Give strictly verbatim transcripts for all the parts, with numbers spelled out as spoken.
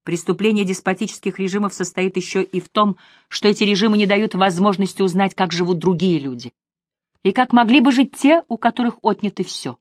Преступление деспотических режимов состоит еще и в том, что эти режимы не дают возможности узнать, как живут другие люди, и как могли бы жить те, у которых отнято все.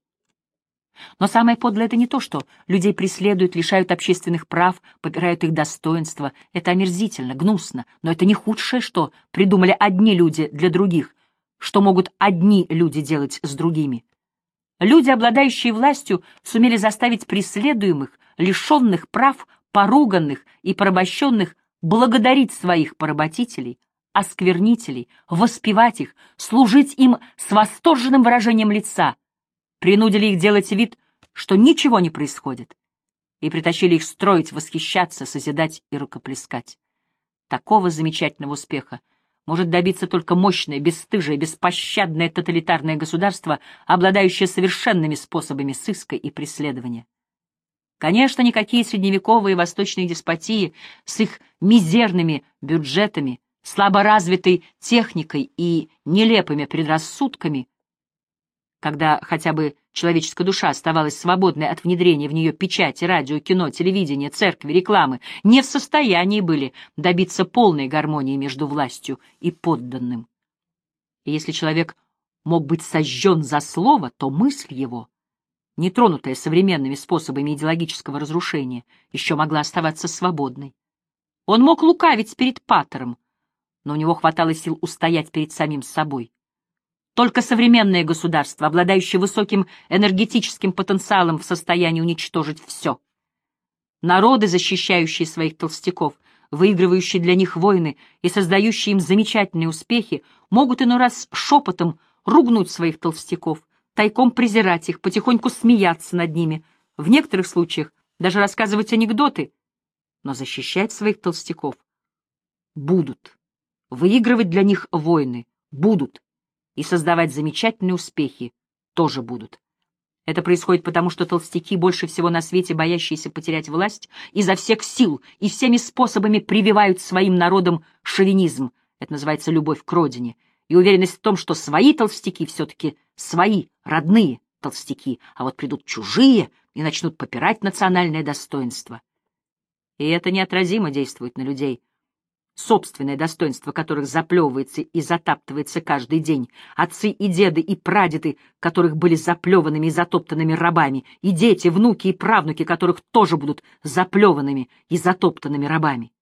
Но самое подлое — это не то, что людей преследуют, лишают общественных прав, попирают их достоинства. Это омерзительно, гнусно, но это не худшее, что придумали одни люди для других, что могут одни люди делать с другими. Люди, обладающие властью, сумели заставить преследуемых, лишенных прав, поруганных и порабощенных благодарить своих поработителей, осквернителей, воспевать их, служить им с восторженным выражением лица, принудили их делать вид, что ничего не происходит, и притащили их строить, восхищаться, созидать и рукоплескать. Такого замечательного успеха может добиться только мощное, бесстыжее, беспощадное тоталитарное государство, обладающее совершенными способами сыска и преследования. Конечно, никакие средневековые восточные деспотии с их мизерными бюджетами, слаборазвитой техникой и нелепыми предрассудками, когда хотя бы человеческая душа оставалась свободной от внедрения в нее печати, радио, кино, телевидения, церкви, рекламы, не в состоянии были добиться полной гармонии между властью и подданным. И если человек мог быть сожжен за слово, то мысль его, нетронутая современными способами идеологического разрушения, еще могла оставаться свободной. Он мог лукавить перед патером, но у него хватало сил устоять перед самим собой. Только современное государство, обладающее высоким энергетическим потенциалом, в состоянии уничтожить все. Народы, защищающие своих толстяков, выигрывающие для них войны и создающие им замечательные успехи, могут иной раз шепотом ругнуть своих толстяков, тайком презирать их, потихоньку смеяться над ними, в некоторых случаях даже рассказывать анекдоты, но защищать своих толстяков будут, выигрывать для них войны будут, и создавать замечательные успехи тоже будут. Это происходит потому, что толстяки, больше всего на свете боящиеся потерять власть, изо всех сил и всеми способами прививают своим народам шовинизм, это называется любовь к родине, и уверенность в том, что свои толстяки все-таки свои, родные толстяки, а вот придут чужие и начнут попирать национальное достоинство. И это неотразимо действует на людей, собственное достоинство которых заплевывается и затаптывается каждый день, отцы и деды и прадеды которых были заплеванными и затоптанными рабами, и дети, внуки и правнуки которых тоже будут заплеванными и затоптанными рабами.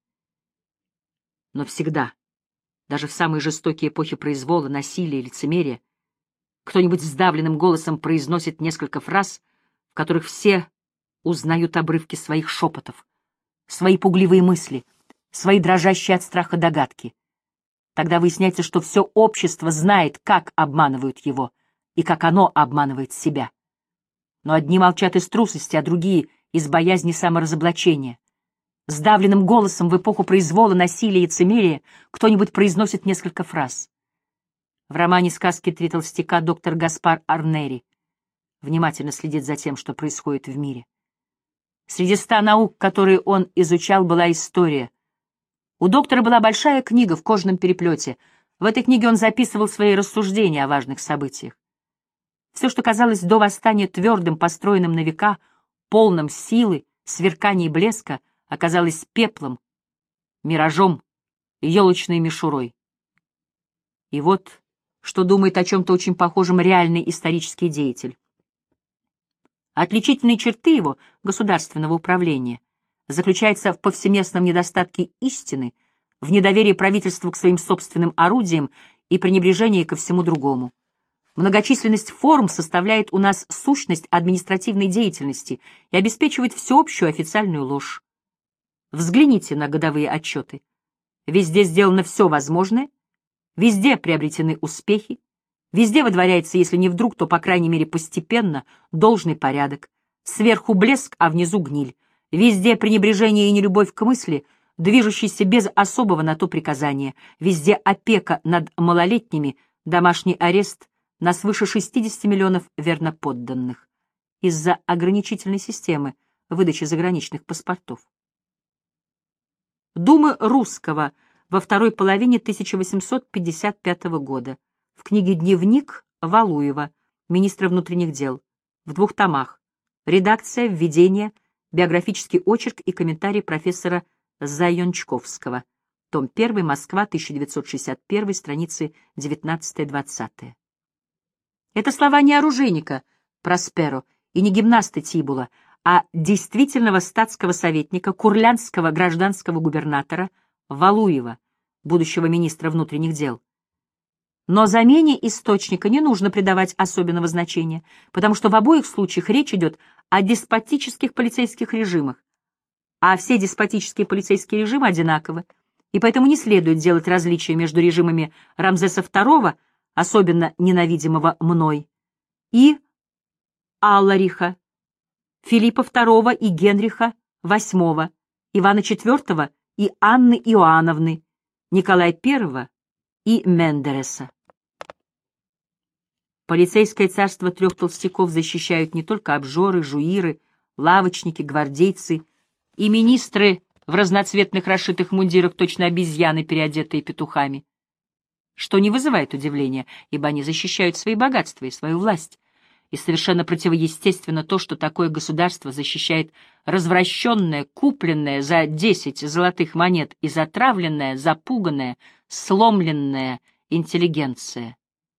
Но всегда, даже в самые жестокие эпохи произвола, насилия и лицемерия, кто-нибудь сдавленным голосом произносит несколько фраз, в которых все узнают обрывки своих шепотов, свои пугливые мысли, свои дрожащие от страха догадки. Тогда выясняется, что все общество знает, как обманывают его и как оно обманывает себя. Но одни молчат из трусости, а другие — из боязни саморазоблачения. Сдавленным голосом в эпоху произвола, насилия и лицемерия кто-нибудь произносит несколько фраз. В романе «Сказки три толстяка» доктор Гаспар Арнери внимательно следит за тем, что происходит в мире. Среди ста наук, которые он изучал, была история. У доктора была большая книга в кожаном переплете. В этой книге он записывал свои рассуждения о важных событиях. Все, что казалось до восстания твердым, построенным на века, полным силы, сверкания и блеска, оказалось пеплом, миражом, елочной мишурой. И вот что думает о чем-то очень похожем реальный исторический деятель. Отличительные черты его государственного управления заключается в повсеместном недостатке истины, в недоверии правительству к своим собственным орудиям и пренебрежении ко всему другому. Многочисленность форм составляет у нас сущность административной деятельности и обеспечивает всеобщую официальную ложь. Взгляните на годовые отчеты. Везде сделано все возможное, везде приобретены успехи, везде выдворяется, если не вдруг, то, по крайней мере, постепенно, должный порядок, сверху блеск, а внизу гниль. Везде пренебрежение и нелюбовь к мысли, движущейся без особого на то приказания. Везде опека над малолетними, домашний арест на свыше шестидесяти миллионов верноподданных из-за ограничительной системы выдачи заграничных паспортов. Думы русского во второй половине тысяча восемьсот пятьдесят пятого года. В книге «Дневник» Валуева, министра внутренних дел, в двух томах. Редакция, введение, Биографический очерк и комментарий профессора Зайончковского. Том первый, Москва, тысяча девятьсот шестьдесят один, страницы девятнадцатая-двадцатая. Это слова не оружейника Просперо и не гимнаста Тибула, а действительного статского советника, курлянского гражданского губернатора Валуева, будущего министра внутренних дел. Но замене источника не нужно придавать особенного значения, потому что в обоих случаях речь идет о деспотических полицейских режимах, а все деспотические полицейские режимы одинаковы, и поэтому не следует делать различия между режимами Рамзеса второго, особенно ненавидимого мной, и Аллариха, Филиппа второго и Генриха восьмого, Ивана четвёртого и Анны Иоанновны, Николая первого и Мендереса. Полицейское царство трех толстяков защищают не только обжоры, жуиры, лавочники, гвардейцы и министры в разноцветных расшитых мундирах, точно обезьяны, переодетые петухами, что не вызывает удивления, ибо они защищают свои богатства и свою власть. И совершенно противоестественно то, что такое государство защищает развращенное, купленное за десять золотых монет и затравленная, запуганная, сломленная интеллигенция.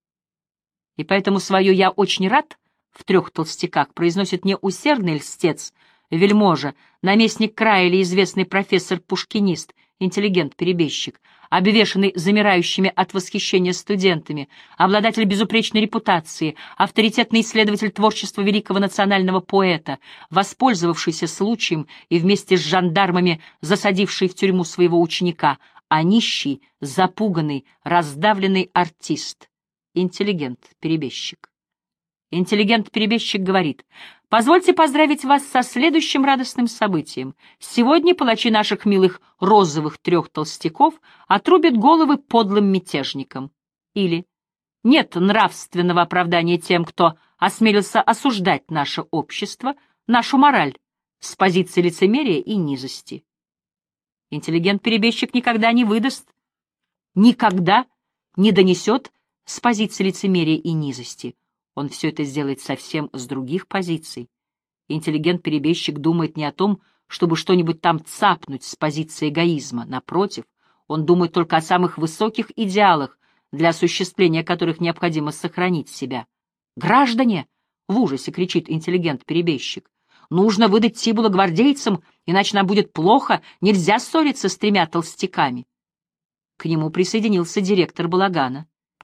И поэтому свое «я очень рад» в трех толстяках произносит не усердный льстец, вельможа, наместник края или известный профессор-пушкинист, интеллигент-перебежчик, обвешанный замирающими от восхищения студентами, обладатель безупречной репутации, авторитетный исследователь творчества великого национального поэта, воспользовавшийся случаем и вместе с жандармами засадивший в тюрьму своего ученика, а нищий, запуганный, раздавленный артист, интеллигент-перебежчик. Интеллигент-перебежчик говорит: «Позвольте поздравить вас со следующим радостным событием. Сегодня палачи наших милых розовых трех толстяков отрубят головы подлым мятежникам». Или «Нет нравственного оправдания тем, кто осмелился осуждать наше общество, нашу мораль с позиции лицемерия и низости». Интеллигент-перебежчик никогда не выдаст, никогда не донесет с позиции лицемерия и низости. Он все это сделает совсем с других позиций. Интеллигент-перебежчик думает не о том, чтобы что-нибудь там цапнуть с позиции эгоизма. Напротив, он думает только о самых высоких идеалах, для осуществления которых необходимо сохранить себя. «Граждане!» — в ужасе кричит интеллигент-перебежчик. «Нужно выдать Тибула гвардейцам, иначе нам будет плохо, нельзя ссориться с тремя толстяками». К нему присоединился директор балагана.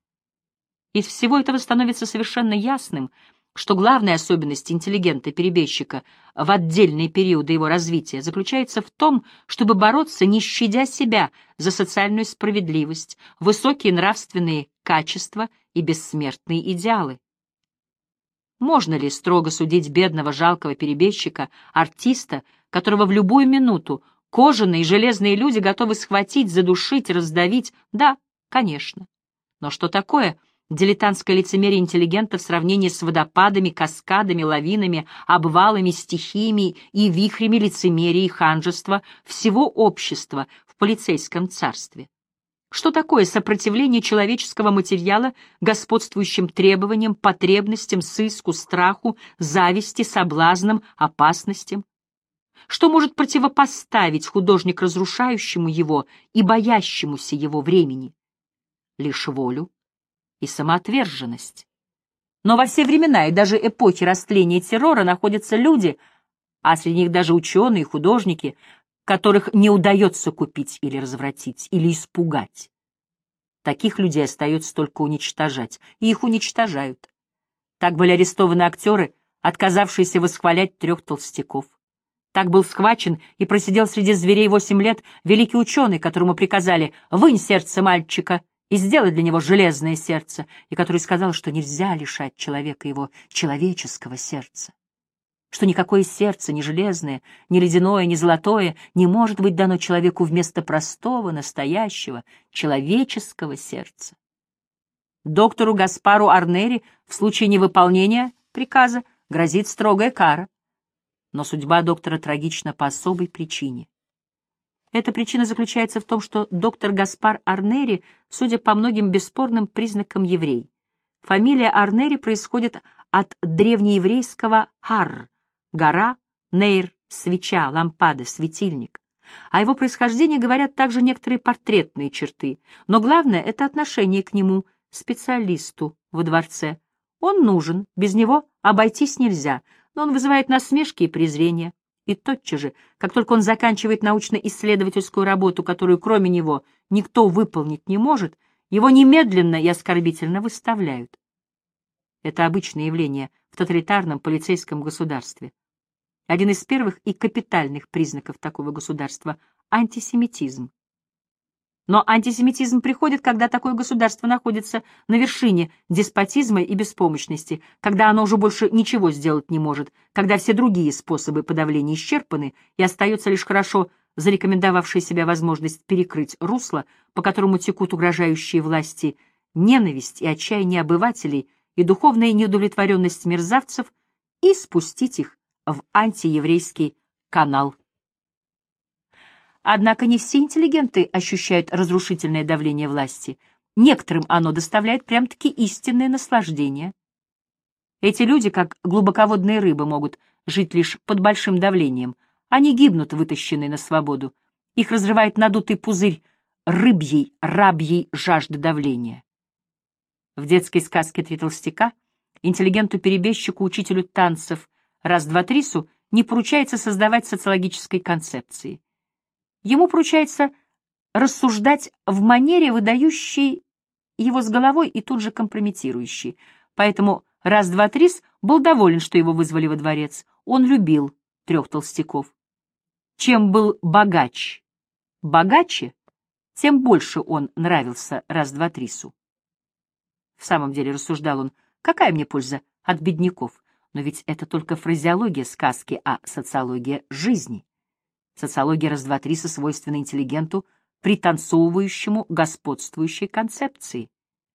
Из всего этого становится совершенно ясным, что главная особенность интеллигента-перебежчика в отдельные периоды его развития заключается в том, чтобы бороться, не щадя себя, за социальную справедливость, высокие нравственные качества и бессмертные идеалы. Можно ли строго судить бедного жалкого перебежчика, артиста, которого в любую минуту кожаные и железные люди готовы схватить, задушить, раздавить? Да, конечно. Но что такое дилетантское лицемерие интеллигента в сравнении с водопадами, каскадами, лавинами, обвалами, стихиями и вихрями лицемерия и ханжества всего общества в полицейском царстве? Что такое сопротивление человеческого материала господствующим требованиям, потребностям, сыску, страху, зависти, соблазнам, опасностям? Что может противопоставить художник разрушающему его и боящемуся его времени? Лишь волю и самоотверженность. Но во все времена и даже эпохи растления террора находятся люди, а среди них даже ученые, художники, которых не удается купить или развратить, или испугать. Таких людей остается только уничтожать, и их уничтожают. Так были арестованы актеры, отказавшиеся восхвалять трех толстяков. Так был схвачен и просидел среди зверей восемь лет великий ученый, которому приказали «вынь сердце мальчика» и сделать для него железное сердце, и который сказал, что нельзя лишать человека его человеческого сердца, что никакое сердце, ни железное, ни ледяное, ни золотое, не может быть дано человеку вместо простого, настоящего, человеческого сердца. Доктору Гаспару Арнери в случае невыполнения приказа грозит строгая кара, но судьба доктора трагична по особой причине. Эта причина заключается в том, что доктор Гаспар Арнери, судя по многим бесспорным признакам, еврей. Фамилия Арнери происходит от древнееврейского «ар» — гора, «нейр» свеча, лампада, светильник. О его происхождении говорят также некоторые портретные черты, но главное — это отношение к нему, специалисту во дворце. Он нужен, без него обойтись нельзя, но он вызывает насмешки и презрение. И тотчас же, как только он заканчивает научно-исследовательскую работу, которую кроме него никто выполнить не может, его немедленно и оскорбительно выставляют. Это обычное явление в тоталитарном полицейском государстве. Один из первых и капитальных признаков такого государства — антисемитизм. Но антисемитизм приходит, когда такое государство находится на вершине деспотизма и беспомощности, когда оно уже больше ничего сделать не может, когда все другие способы подавления исчерпаны, и остается лишь хорошо зарекомендовавшая себя возможность перекрыть русло, по которому текут угрожающие власти ненависть и отчаяние обывателей и духовная неудовлетворенность мерзавцев, и спустить их в антиеврейский канал. Однако не все интеллигенты ощущают разрушительное давление власти. Некоторым оно доставляет прям-таки истинное наслаждение. Эти люди, как глубоководные рыбы, могут жить лишь под большим давлением. Они гибнут, вытащенные на свободу. Их разрывает надутый пузырь рыбьей, рабьей жажды давления. В детской сказке «Три толстяка» интеллигенту-перебежчику, учителю танцев раз-два-трису не поручается создавать социологической концепции. Ему поручается рассуждать в манере, выдающей его с головой и тут же компрометирующей. Поэтому раз-два-трис был доволен, что его вызвали во дворец. Он любил трех толстяков. Чем был богач, богаче, тем больше он нравился раз-два-трису. В самом деле, рассуждал он, какая мне польза от бедняков? Но ведь это только фразеология сказки, а социология жизни. Социология раз-два-триса свойственна интеллигенту, пританцовывающему господствующей концепции.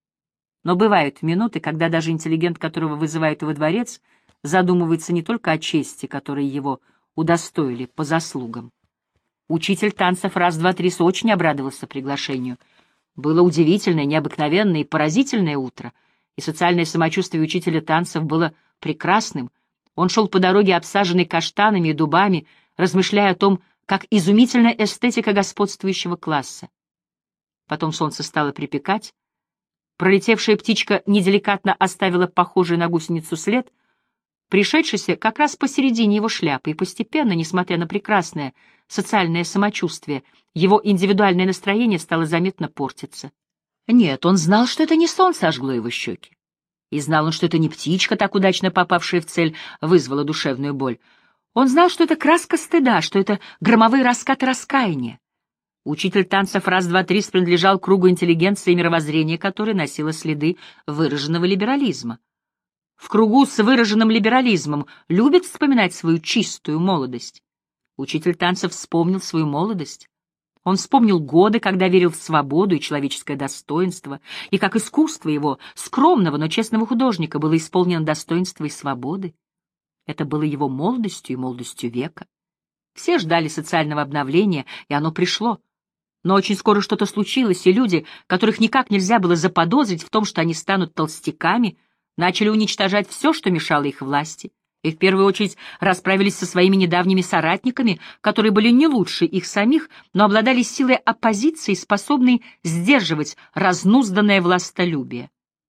Но бывают минуты, когда даже интеллигент, которого вызывают во дворец, задумывается не только о чести, которой его удостоили по заслугам. Учитель танцев раз-два-трис очень обрадовался приглашению. Было удивительное, необыкновенное и поразительное утро, и социальное самочувствие учителя танцев было прекрасным. Он шел по дороге, обсаженной каштанами и дубами, размышляя о том, как изумительна эстетика господствующего класса. Потом солнце стало припекать, пролетевшая птичка неделикатно оставила похожий на гусеницу след, пришедшийся как раз посередине его шляпы, и постепенно, несмотря на прекрасное социальное самочувствие, его индивидуальное настроение стало заметно портиться. Нет, он знал, что это не солнце ожгло его щеки. И знал он, что это не птичка, так удачно попавшая в цель, вызвала душевную боль. Он знал, что это краска стыда, что это громовые раскаты раскаяния. Учитель танцев раз-два-трис принадлежал кругу интеллигенции, мировоззрения которой носило следы выраженного либерализма. В кругу с выраженным либерализмом любит вспоминать свою чистую молодость. Учитель танцев вспомнил свою молодость. Он вспомнил годы, когда верил в свободу и человеческое достоинство, и как искусство его, скромного, но честного художника, было исполнено достоинства и свободы. Это было его молодостью и молодостью века. Все ждали социального обновления, и оно пришло. Но очень скоро что-то случилось, и люди, которых никак нельзя было заподозрить в том, что они станут толстяками, начали уничтожать все, что мешало их власти, и в первую очередь расправились со своими недавними соратниками, которые были не лучше их самих, но обладали силой оппозиции, способной сдерживать разнузданное властолюбие.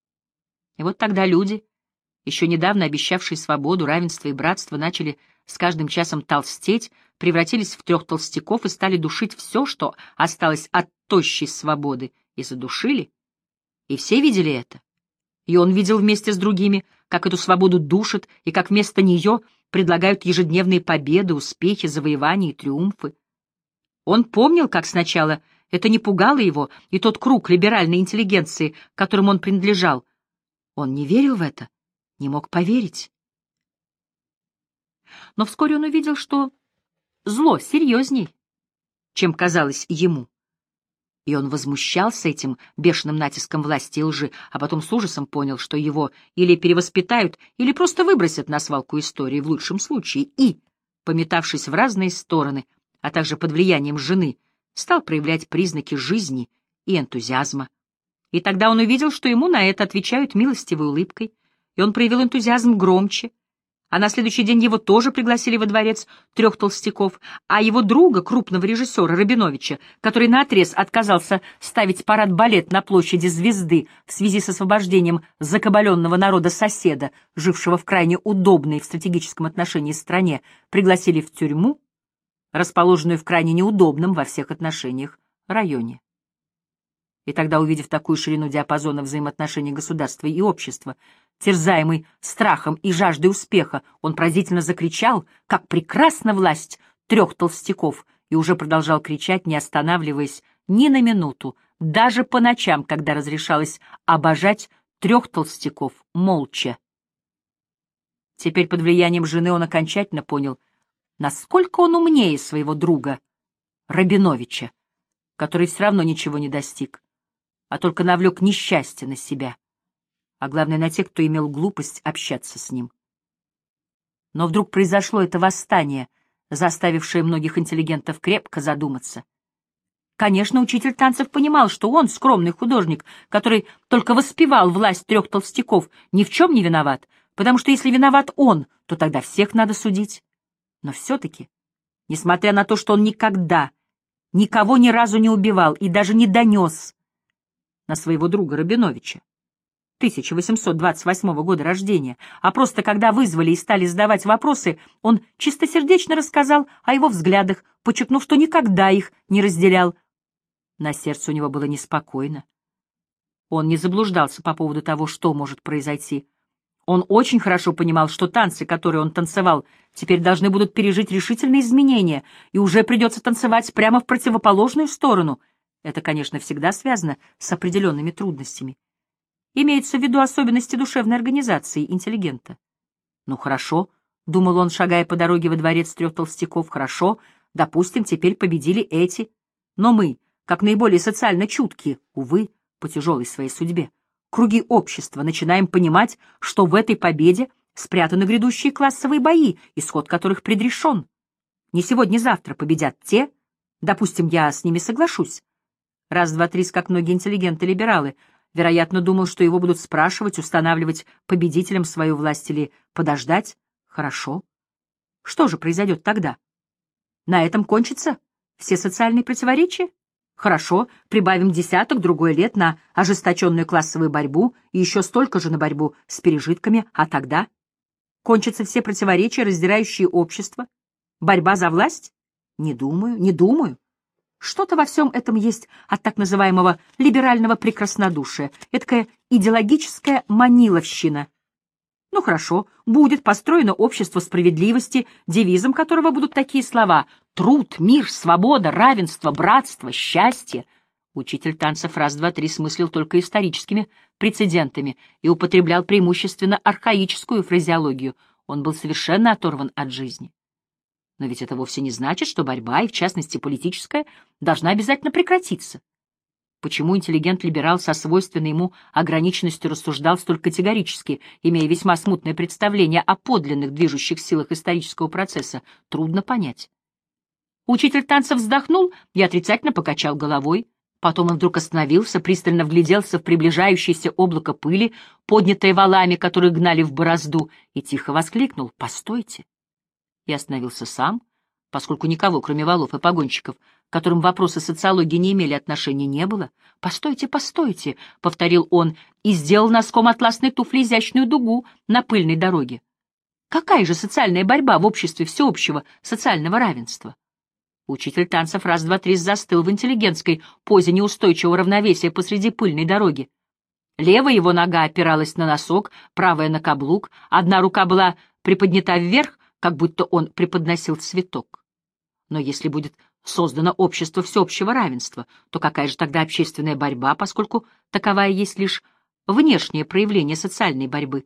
И вот тогда люди, еще недавно обещавшие свободу, равенство и братство, начали с каждым часом толстеть, превратились в трех толстяков и стали душить все, что осталось от тощей свободы, и задушили. И все видели это. И он видел вместе с другими, как эту свободу душат, и как вместо нее предлагают ежедневные победы, успехи, завоевания и триумфы. Он помнил, как сначала это не пугало его, и тот круг либеральной интеллигенции, которому он принадлежал. Он не верил в это, не мог поверить. Но вскоре он увидел, что зло серьезней, чем казалось ему. И он возмущался этим бешеным натиском власти и лжи, а потом с ужасом понял, что его или перевоспитают, или просто выбросят на свалку истории в лучшем случае, и, пометавшись в разные стороны, а также под влиянием жены, стал проявлять признаки жизни и энтузиазма. И тогда он увидел, что ему на это отвечают милостивой улыбкой, и он проявил энтузиазм громче, А на следующий день его тоже пригласили во дворец трех толстяков, а его друга, крупного режиссера Рабиновича, который наотрез отказался ставить парад-балет на площади Звезды в связи с освобождением закабаленного народа соседа, жившего в крайне удобной в стратегическом отношении стране, пригласили в тюрьму, расположенную в крайне неудобном во всех отношениях районе. И тогда, увидев такую ширину диапазона взаимоотношений государства и общества, терзаемый страхом и жаждой успеха, он поразительно закричал, как прекрасна власть трех толстяков, и уже продолжал кричать, не останавливаясь ни на минуту, даже по ночам, когда разрешалось обожать трех толстяков молча. Теперь под влиянием жены он окончательно понял, насколько он умнее своего друга Рабиновича, который все равно ничего не достиг, а только навлек несчастье на себя, а главное на тех, кто имел глупость общаться с ним. Но вдруг произошло это восстание, заставившее многих интеллигентов крепко задуматься. Конечно, учитель танцев понимал, что он, скромный художник, который только воспевал власть трех толстяков, ни в чем не виноват, потому что если виноват он, то тогда всех надо судить. Но все-таки, несмотря на то, что он никогда, никого ни разу не убивал и даже не донес на своего друга Рабиновича, тысяча восемьсот двадцать восьмого года рождения, а просто когда вызвали и стали задавать вопросы, он чистосердечно рассказал о его взглядах, подчеркнув, что никогда их не разделял. На сердце у него было неспокойно. Он не заблуждался по поводу того, что может произойти. Он очень хорошо понимал, что танцы, которые он танцевал, теперь должны будут пережить решительные изменения, и уже придется танцевать прямо в противоположную сторону. Это, конечно, всегда связано с определенными трудностями. Имеются в виду особенности душевной организации интеллигента. «Ну хорошо», — думал он, шагая по дороге во дворец трех толстяков, — «хорошо, допустим, теперь победили эти. Но мы, как наиболее социально чуткие, увы, по тяжелой своей судьбе, круги общества, начинаем понимать, что в этой победе спрятаны грядущие классовые бои, исход которых предрешен. Не сегодня-завтра победят те, допустим, я с ними соглашусь». Раз, два, три, как многие интеллигенты-либералы, вероятно, думал, что его будут спрашивать, устанавливать победителем свою власть или подождать. Хорошо. Что же произойдет тогда? На этом кончатся все социальные противоречия? Хорошо, прибавим десяток, другой лет на ожесточенную классовую борьбу и еще столько же на борьбу с пережитками, а тогда? Кончатся все противоречия, раздирающие общество? Борьба за власть? Не думаю, не думаю. Что-то во всем этом есть от так называемого либерального прекраснодушия, эдакая идеологическая маниловщина. Ну хорошо, будет построено общество справедливости, девизом которого будут такие слова: труд, мир, свобода, равенство, братство, счастье. Учитель танцев раз, два, три смыслил только историческими прецедентами и употреблял преимущественно архаическую фразеологию. Он был совершенно оторван от жизни. Но ведь это вовсе не значит, что борьба, и в частности политическая, должна обязательно прекратиться. Почему интеллигент-либерал со свойственной ему ограниченностью рассуждал столь категорически, имея весьма смутное представление о подлинных движущих силах исторического процесса, трудно понять. Учитель танцев вздохнул и отрицательно покачал головой. Потом он вдруг остановился, пристально вгляделся в приближающееся облако пыли, поднятое валами, которые гнали в борозду, и тихо воскликнул: «Постойте!» И остановился сам, поскольку никого, кроме валов и погонщиков, к которым вопросы социологии не имели отношения, не было. «Постойте, постойте!» — повторил он и сделал носком атласной туфли изящную дугу на пыльной дороге. «Какая же социальная борьба в обществе всеобщего социального равенства?» Учитель танцев раз, два, три застыл в интеллигентской позе неустойчивого равновесия посреди пыльной дороги. Левая его нога опиралась на носок, правая — на каблук, одна рука была приподнята вверх, как будто он преподносил цветок. Но если будет создано общество всеобщего равенства, то какая же тогда общественная борьба, поскольку таковая есть лишь внешнее проявление социальной борьбы?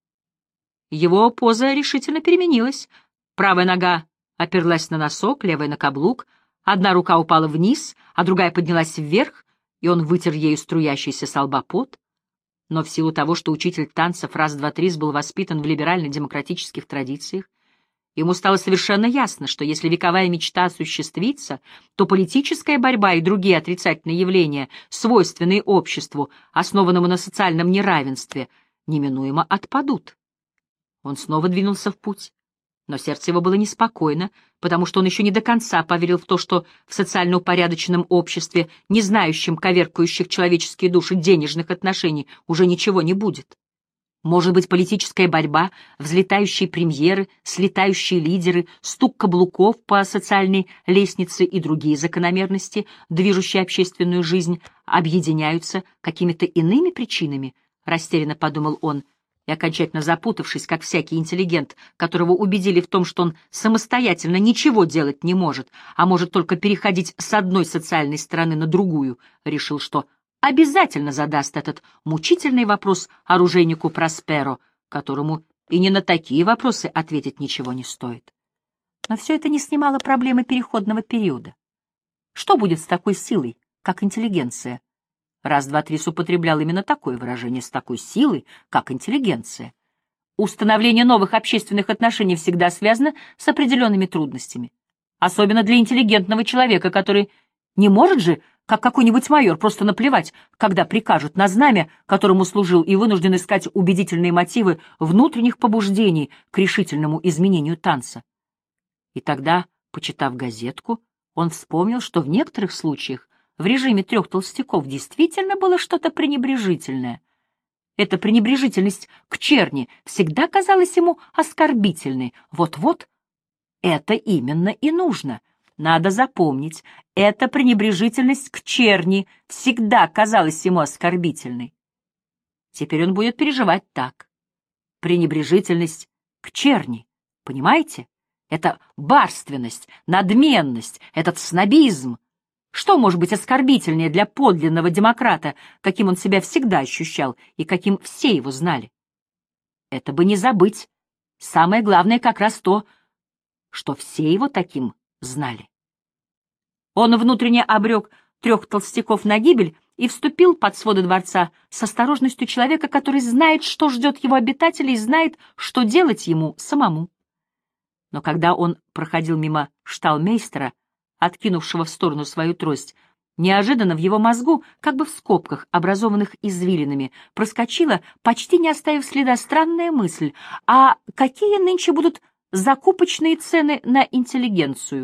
Его поза решительно переменилась. Правая нога оперлась на носок, левая — на каблук, одна рука упала вниз, а другая поднялась вверх, и он вытер ею струящийся со лба пот. Но в силу того, что учитель танцев раз, два, три был воспитан в либерально-демократических традициях, ему стало совершенно ясно, что если вековая мечта осуществится, то политическая борьба и другие отрицательные явления, свойственные обществу, основанному на социальном неравенстве, неминуемо отпадут. Он снова двинулся в путь. Но сердце его было неспокойно, потому что он еще не до конца поверил в то, что в социально упорядоченном обществе, не знающем коверкающих человеческие души денежных отношений, уже ничего не будет. Может быть, политическая борьба, взлетающие премьеры, слетающие лидеры, стук каблуков по социальной лестнице и другие закономерности, движущие общественную жизнь, объединяются какими-то иными причинами, растерянно подумал он, и, окончательно запутавшись, как всякий интеллигент, которого убедили в том, что он самостоятельно ничего делать не может, а может только переходить с одной социальной стороны на другую, решил, что обязательно задаст этот мучительный вопрос оружейнику Просперо, которому и не на такие вопросы ответить ничего не стоит. Но все это не снимало проблемы переходного периода. Что будет с такой силой, как интеллигенция? Раз, два, три употреблял именно такое выражение, с такой силой, как интеллигенция. Установление новых общественных отношений всегда связано с определенными трудностями. Особенно для интеллигентного человека, который не может же, как какой-нибудь майор, просто наплевать, когда прикажут на знамя, которому служил, и вынужден искать убедительные мотивы внутренних побуждений к решительному изменению танца. И тогда, почитав газетку, он вспомнил, что в некоторых случаях в режиме трех толстяков действительно было что-то пренебрежительное. Эта пренебрежительность к черни всегда казалась ему оскорбительной. Вот-вот, это именно и нужно. Надо запомнить, эта пренебрежительность к черни всегда казалась ему оскорбительной. Теперь он будет переживать так. Пренебрежительность к черни, понимаете? Это барственность, надменность, этот снобизм. Что может быть оскорбительнее для подлинного демократа, каким он себя всегда ощущал и каким все его знали? Это бы не забыть. Самое главное как раз то, что все его таким знали. Он внутренне обрек трех толстяков на гибель и вступил под своды дворца с осторожностью человека, который знает, что ждет его обитателей, и знает, что делать ему самому. Но когда он проходил мимо шталмейстера, откинувшего в сторону свою трость, неожиданно в его мозгу, как бы в скобках, образованных извилинами, проскочила, почти не оставив следа, странная мысль: а какие нынче будут закупочные цены на интеллигенцию?